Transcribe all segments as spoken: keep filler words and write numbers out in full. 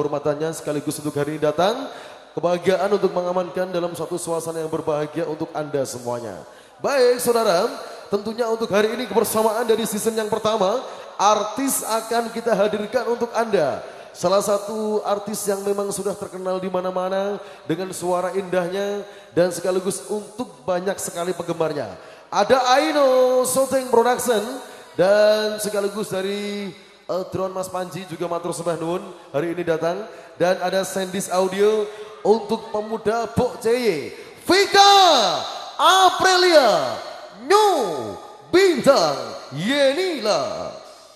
kehormatannya sekaligus untuk hari ini datang. Kebahagiaan untuk mengamankan dalam suatu suasana yang berbahagia untuk Anda semuanya. Baik saudara, tentunya untuk hari ini kebersamaan dari season yang pertama, artis akan kita hadirkan untuk Anda. Salah satu artis yang memang sudah terkenal di mana-mana dengan suara indahnya dan sekaligus untuk banyak sekali penggemarnya. Ada Aino Shooting Production dan sekaligus dari uh, drone Mas Panji juga matur sembah nuwun hari ini datang, dan ada Sandis Audio untuk pemuda Bok Ceye, Vika Aprilia, New Bintang Yenila.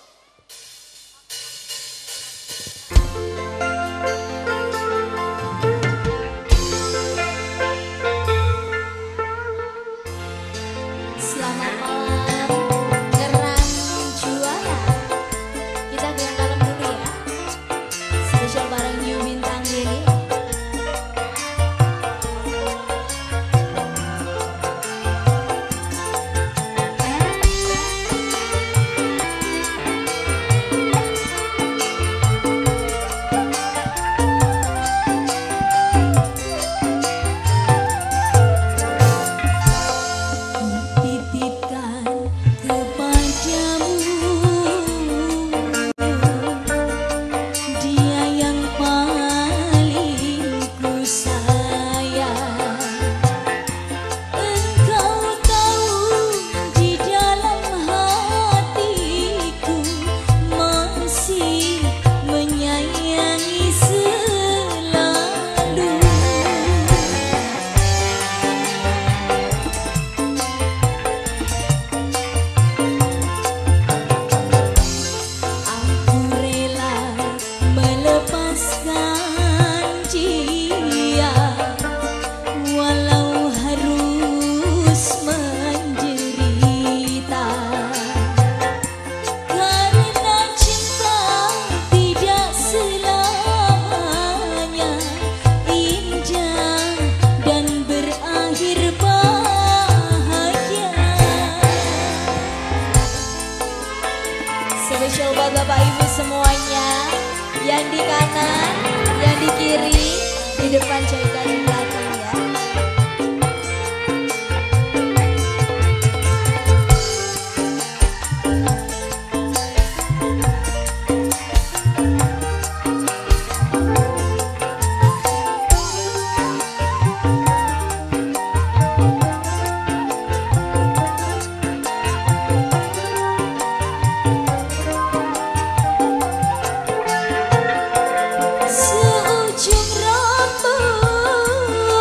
Selamat malam, Kerang Juara. Kita ke yang dalam dulu ya. Spesial bareng New Bintang ini. Spesial buat Bapak Ibu semuanya, yang di kanan, yang di kiri, di depan juga di belakang ya. Seujung rambut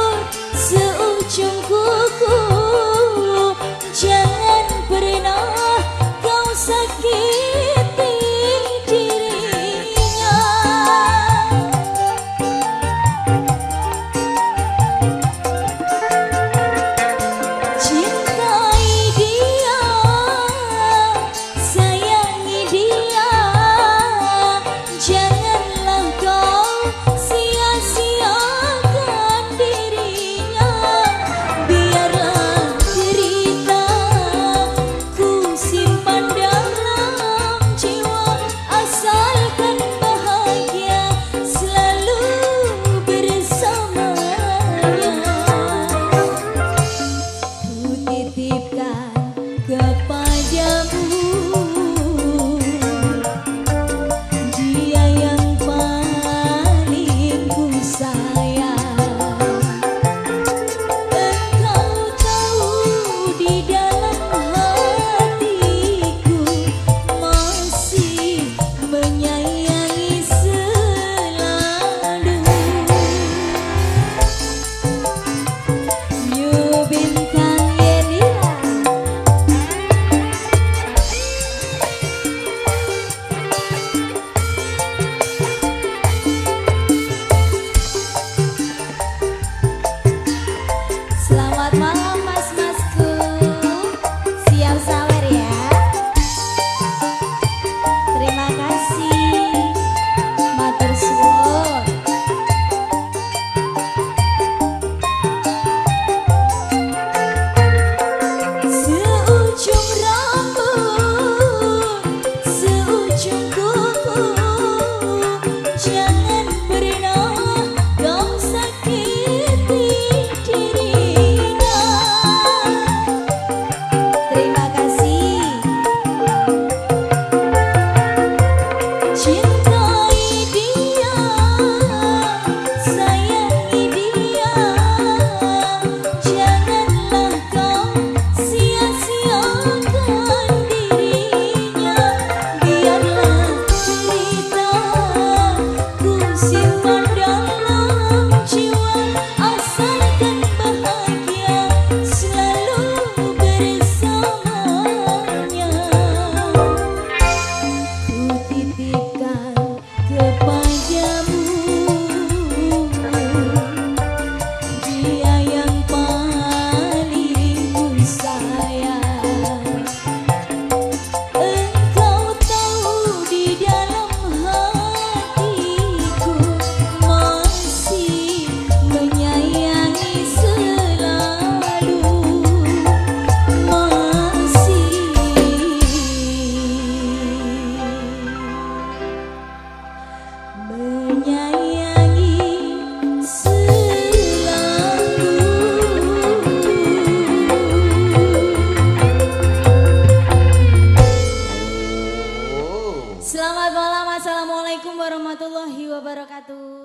wabarakatuh.